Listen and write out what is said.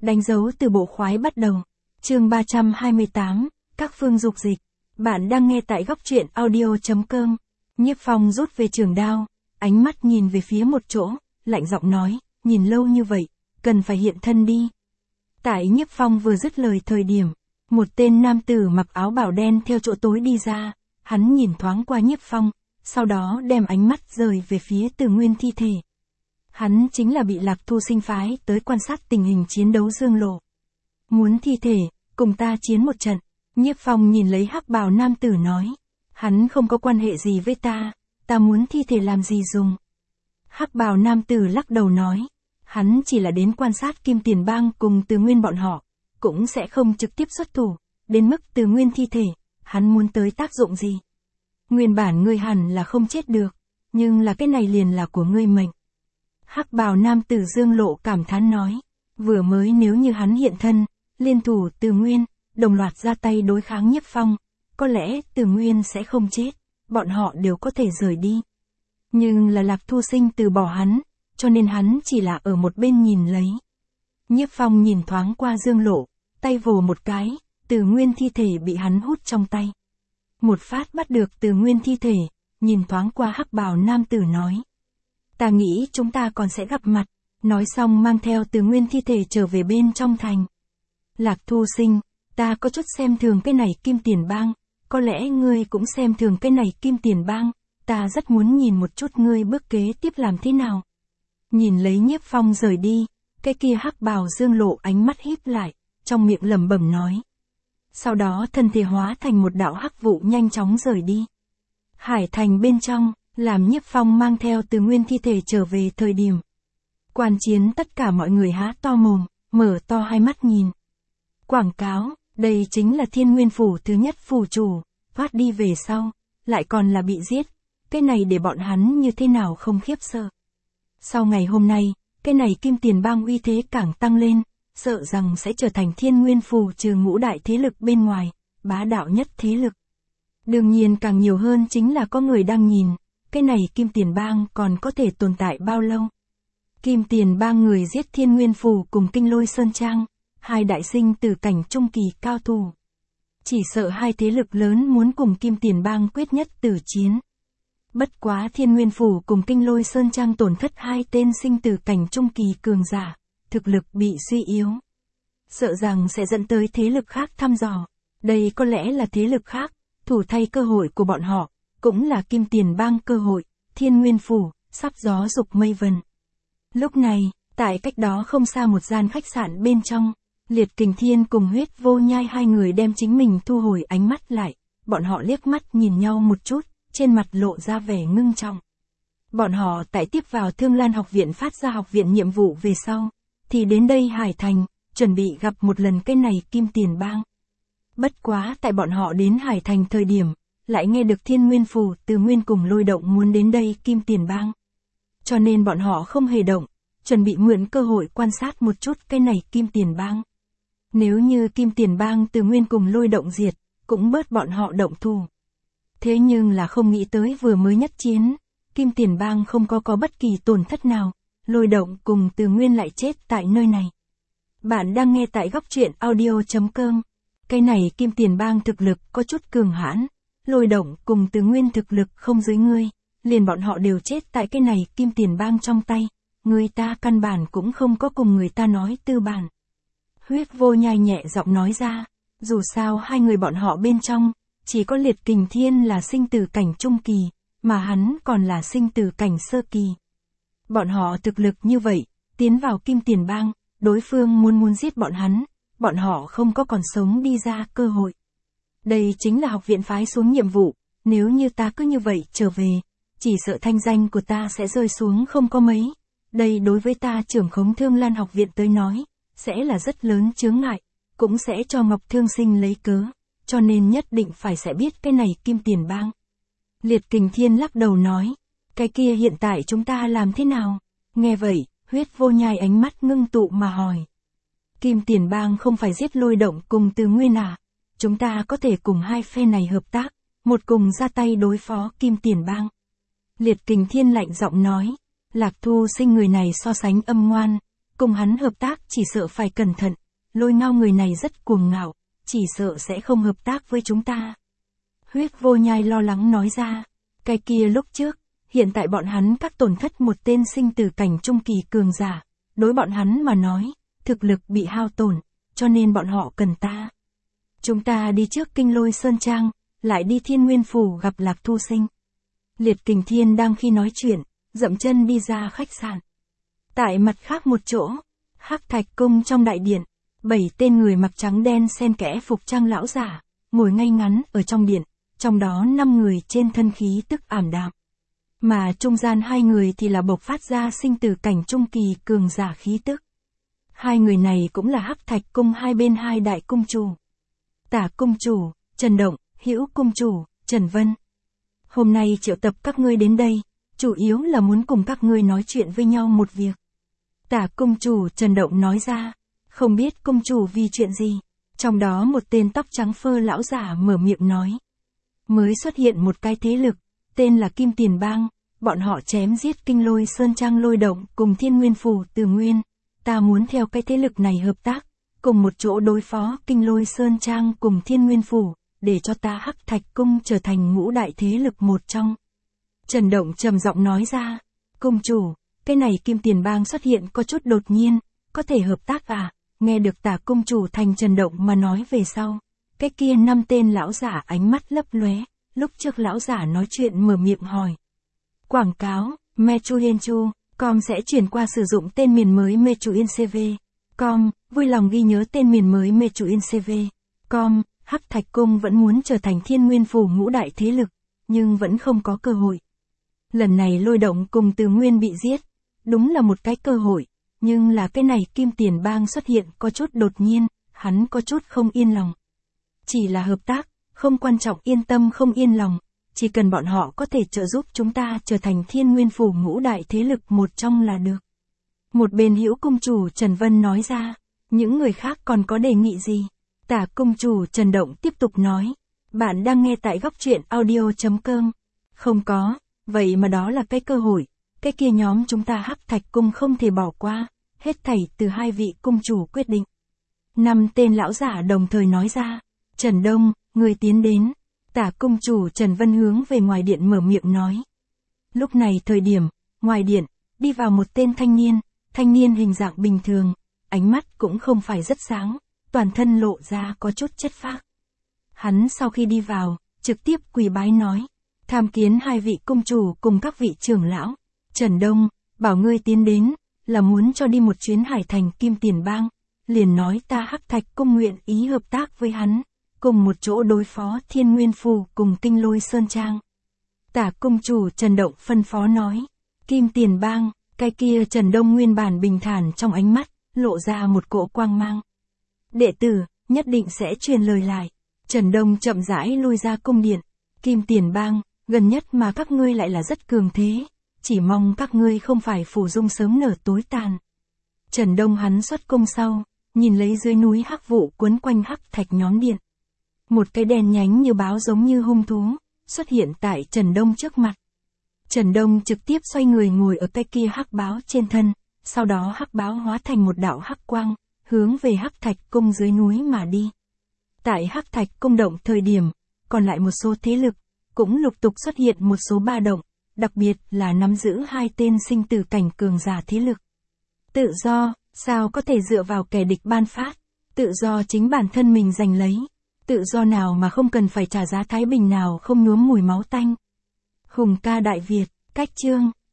Đánh dấu từ bộ khoái bắt đầu. Chương 328, các phương dục dịch. Bạn đang nghe tại góc truyện audio.com. Nhiếp Phong rút về trường đao, ánh mắt nhìn về phía một chỗ, lạnh giọng nói, nhìn lâu như vậy, cần phải hiện thân đi. Tại Nhiếp Phong vừa dứt lời thời điểm, một tên nam tử mặc áo bào đen theo chỗ tối đi ra, hắn nhìn thoáng qua Nhiếp Phong, sau đó đem ánh mắt rời về phía Từ Nguyên thi thể. Hắn chính là bị Lạc Thu Sinh phái tới quan sát tình hình chiến đấu Dương Lộ. Muốn thi thể, cùng ta chiến một trận. Nhiếp Phong nhìn lấy hắc bào nam tử nói, hắn không có quan hệ gì với ta muốn thi thể làm gì dùng. Hắc bào nam tử lắc đầu nói, hắn chỉ là đến quan sát Kim Tiền Bang cùng Từ Nguyên bọn họ, cũng sẽ không trực tiếp xuất thủ, đến mức Từ Nguyên thi thể, hắn muốn tới tác dụng gì. Nguyên bản ngươi hẳn là không chết được, nhưng là cái này liền là của ngươi mệnh. Hắc bào nam tử Dương Lộ cảm thán nói, vừa mới nếu như hắn hiện thân, liên thủ Từ Nguyên, đồng loạt ra tay đối kháng Nhiếp Phong, có lẽ Từ Nguyên sẽ không chết, bọn họ đều có thể rời đi. Nhưng là Lạc Thu Sinh từ bỏ hắn, cho nên hắn chỉ là ở một bên nhìn lấy. Nhiếp Phong nhìn thoáng qua Dương Lộ, tay vồ một cái, Từ Nguyên thi thể bị hắn hút trong tay. Một phát bắt được Từ Nguyên thi thể, nhìn thoáng qua hắc bào nam tử nói. Ta nghĩ chúng ta còn sẽ gặp mặt, nói xong mang theo Từ Nguyên thi thể trở về bên trong thành. Lạc Thu Sinh, ta có chút xem thường cái này Kim Tiền Bang, có lẽ ngươi cũng xem thường cái này Kim Tiền Bang, ta rất muốn nhìn một chút ngươi bước kế tiếp làm thế nào. Nhìn lấy Nhiếp Phong rời đi, cái kia hắc bào Dương Lộ ánh mắt híp lại, trong miệng lẩm bẩm nói. Sau đó thân thể hóa thành một đạo hắc vụ nhanh chóng rời đi. Hải thành bên trong, làm Nhiếp Phong mang theo Từ Nguyên thi thể trở về thời điểm. Quan chiến tất cả mọi người há to mồm, mở to hai mắt nhìn. Quảng cáo, đây chính là Thiên Nguyên Phủ thứ nhất phủ chủ, thoát đi về sau, lại còn là bị giết. Cái này để bọn hắn như thế nào không khiếp sợ. Sau ngày hôm nay, cái này Kim Tiền Bang uy thế càng tăng lên, sợ rằng sẽ trở thành Thiên Nguyên Phủ trừ ngũ đại thế lực bên ngoài, bá đạo nhất thế lực. Đương nhiên càng nhiều hơn chính là có người đang nhìn, cái này Kim Tiền Bang còn có thể tồn tại bao lâu. Kim Tiền Bang người giết Thiên Nguyên Phủ cùng Kinh Lôi Sơn Trang, hai đại sinh tử cảnh trung kỳ cao thủ. Chỉ sợ hai thế lực lớn muốn cùng Kim Tiền Bang quyết nhất tử chiến. Bất quá Thiên Nguyên Phủ cùng Kinh Lôi Sơn Trang tổn thất hai tên sinh tử cảnh trung kỳ cường giả, thực lực bị suy yếu. Sợ rằng sẽ dẫn tới thế lực khác thăm dò, đây có lẽ là thế lực khác, thủ thay cơ hội của bọn họ, cũng là Kim Tiền Bang cơ hội, Thiên Nguyên Phủ, sắp gió dục mây vần. Lúc này, tại cách đó không xa một gian khách sạn bên trong, Liệt Kình Thiên cùng Huyết Vô Nhai hai người đem chính mình thu hồi ánh mắt lại, bọn họ liếc mắt nhìn nhau một chút, trên mặt lộ ra vẻ ngưng trọng. Bọn họ tại tiếp vào Thương Lan học viện phát ra học viện nhiệm vụ về sau, thì đến đây Hải Thành, chuẩn bị gặp một lần cái này Kim Tiền Bang. Bất quá tại bọn họ đến Hải Thành thời điểm, lại nghe được Thiên Nguyên Phủ Từ Nguyên cùng Lôi Động muốn đến đây Kim Tiền Bang. Cho nên bọn họ không hề động, chuẩn bị mượn cơ hội quan sát một chút cái này Kim Tiền Bang. Nếu như Kim Tiền Bang Từ Nguyên cùng Lôi Động diệt, cũng bớt bọn họ động thủ. Thế nhưng là không nghĩ tới vừa mới nhất chiến, Kim Tiền Bang không có bất kỳ tổn thất nào, Lôi Động cùng Từ Nguyên lại chết tại nơi này. Bạn đang nghe tại góc truyện audio.com. Cái này Kim Tiền Bang thực lực có chút cường hãn, Lôi Động cùng Từ Nguyên thực lực không dưới ngươi, liền bọn họ đều chết tại cái này Kim Tiền Bang trong tay, người ta căn bản cũng không có cùng người ta nói tư bản. Huyết Vô Nhai nhẹ giọng nói ra, dù sao hai người bọn họ bên trong, chỉ có Liệt Kình Thiên là sinh tử cảnh trung kỳ, mà hắn còn là sinh tử cảnh sơ kỳ. Bọn họ thực lực như vậy, tiến vào Kim Tiền Bang, đối phương muốn giết bọn họ không có còn sống đi ra cơ hội. Đây chính là học viện phái xuống nhiệm vụ, nếu như ta cứ như vậy trở về, chỉ sợ thanh danh của ta sẽ rơi xuống không có mấy. Đây đối với ta trưởng khống Thương Lan học viện tới nói, sẽ là rất lớn chướng ngại, cũng sẽ cho Ngọc Thương Sinh lấy cớ, cho nên nhất định phải sẽ biết cái này Kim Tiền Bang. Liệt Kình Thiên lắc đầu nói, cái kia hiện tại chúng ta làm thế nào? Nghe vậy, Huyết Vô Nhai ánh mắt ngưng tụ mà hỏi. Kim Tiền Bang không phải giết Lôi Động cùng Từ Nguyên à? Chúng ta có thể cùng hai phe này hợp tác, một cùng ra tay đối phó Kim Tiền Bang. Liệt Kình Thiên lạnh giọng nói, Lạc Thu Sinh người này so sánh âm ngoan, cùng hắn hợp tác chỉ sợ phải cẩn thận, Lôi Ngao người này rất cuồng ngạo, chỉ sợ sẽ không hợp tác với chúng ta. Huyết Vô Nhai lo lắng nói ra, cái kia lúc trước, hiện tại bọn hắn các tổn thất một tên sinh tử cảnh trung kỳ cường giả, đối bọn hắn mà nói, thực lực bị hao tổn, cho nên bọn họ cần ta. Chúng ta đi trước Kinh Lôi Sơn Trang, lại đi Thiên Nguyên Phủ gặp Lạc Thu Sinh. Liệt Kình Thiên đang khi nói chuyện, dậm chân đi ra khách sạn. Tại mặt khác một chỗ, Hắc Thạch Cung trong đại điện, 7 tên người mặc trắng đen xen kẽ phục trang lão giả, ngồi ngay ngắn ở trong điện, trong đó 5 người trên thân khí tức ảm đạm. Mà trung gian 2 người thì là bộc phát ra sinh tử cảnh trung kỳ cường giả khí tức. 2 người này cũng là Hắc Thạch Cung hai bên 2 đại cung chủ. Tả cung chủ, Trần Động, Hữu cung chủ, Trần Vân. Hôm nay triệu tập các ngươi đến đây, chủ yếu là muốn cùng các ngươi nói chuyện với nhau một việc. Tả cung chủ Trần Động nói ra, không biết cung chủ vì chuyện gì. Trong đó một tên tóc trắng phơ lão giả mở miệng nói. Mới xuất hiện một cái thế lực, tên là Kim Tiền Bang, bọn họ chém giết Kinh Lôi Sơn Trang Lôi Động cùng Thiên Nguyên Phủ Từ Nguyên. Ta muốn theo cái thế lực này hợp tác, cùng một chỗ đối phó Kinh Lôi Sơn Trang cùng Thiên Nguyên Phủ, để cho ta Hắc Thạch Cung trở thành ngũ đại thế lực một trong. Trần Động trầm giọng nói ra, cung chủ, cái này Kim Tiền Bang xuất hiện có chút đột nhiên, có thể hợp tác à? Nghe được Tả cung chủ thành Trần Động mà nói về sau, cái kia 5 tên lão giả ánh mắt lấp lóe, lúc trước lão giả nói chuyện mở miệng hỏi. Quảng cáo, Mechuyenchu.com sẽ chuyển qua sử dụng tên miền mới Mechuyencv.com, vui lòng ghi nhớ tên miền mới Mechuyencv.com, Hắc Thạch Cung vẫn muốn trở thành Thiên Nguyên Phủ ngũ đại thế lực, nhưng vẫn không có cơ hội. Lần này Lôi Động cùng Từ Nguyên bị giết, đúng là một cái cơ hội, nhưng là cái này Kim Tiền Bang xuất hiện có chút đột nhiên, hắn có chút không yên lòng. Chỉ là hợp tác, không quan trọng yên tâm không yên lòng, chỉ cần bọn họ có thể trợ giúp chúng ta trở thành Thiên Nguyên Phủ ngũ đại thế lực một trong là được. Một bên Hữu cung chủ Trần Vân nói ra, những người khác còn có đề nghị gì? Tả cung chủ Trần Động tiếp tục nói, bạn đang nghe tại góc truyện audio.com. Không có, vậy mà đó là cái cơ hội, cái kia nhóm chúng ta Hắc Thạch Cung không thể bỏ qua, hết thảy từ 2 vị cung chủ quyết định. 5 tên lão giả đồng thời nói ra, Trần Đông, người tiến đến. Tả cung chủ Trần Vân hướng về ngoài điện mở miệng nói. Lúc này thời điểm, ngoài điện, đi vào một tên thanh niên hình dạng bình thường, ánh mắt cũng không phải rất sáng, toàn thân lộ ra có chút chất phác. Hắn sau khi đi vào, trực tiếp quỳ bái nói, tham kiến 2 vị cung chủ cùng các vị trưởng lão. Trần Đông, bảo ngươi tiến đến, là muốn cho đi một chuyến Hải Thành Kim Tiền Bang, liền nói ta Hắc Thạch Cung nguyện ý hợp tác với hắn, cùng một chỗ đối phó Thiên Nguyên Phủ cùng Kinh Lôi Sơn Trang. Tả cung chủ Trần Động phân phó nói, Kim Tiền Bang, cái kia Trần Đông nguyên bản bình thản trong ánh mắt, lộ ra một cỗ quang mang. Đệ tử, nhất định sẽ truyền lời lại. Trần Đông chậm rãi lui ra cung điện. Kim Tiền Bang, gần nhất mà các ngươi lại là rất cường thế, chỉ mong các ngươi không phải phủ dung sớm nở tối tàn. Trần Đông hắn xuất cung sau, nhìn lấy dưới núi hắc vụ quấn quanh Hắc Thạch nhóm điện. Một cái đèn nhánh như báo giống như hung thú, xuất hiện tại Trần Đông trước mặt. Trần Đông trực tiếp xoay người ngồi ở cái kia hắc báo trên thân, sau đó hắc báo hóa thành một đạo hắc quang, hướng về Hắc Thạch Cung dưới núi mà đi. Tại Hắc Thạch Cung động thời điểm, còn lại một số thế lực, cũng lục tục xuất hiện một số ba động, đặc biệt là nắm giữ 2 tên sinh tử cảnh cường giả thế lực. Tự do, sao có thể dựa vào kẻ địch ban phát, tự do chính bản thân mình giành lấy, tự do nào mà không cần phải trả giá thái bình nào không nhuốm mùi máu tanh. Hùng ca Đại Việt, cách chương,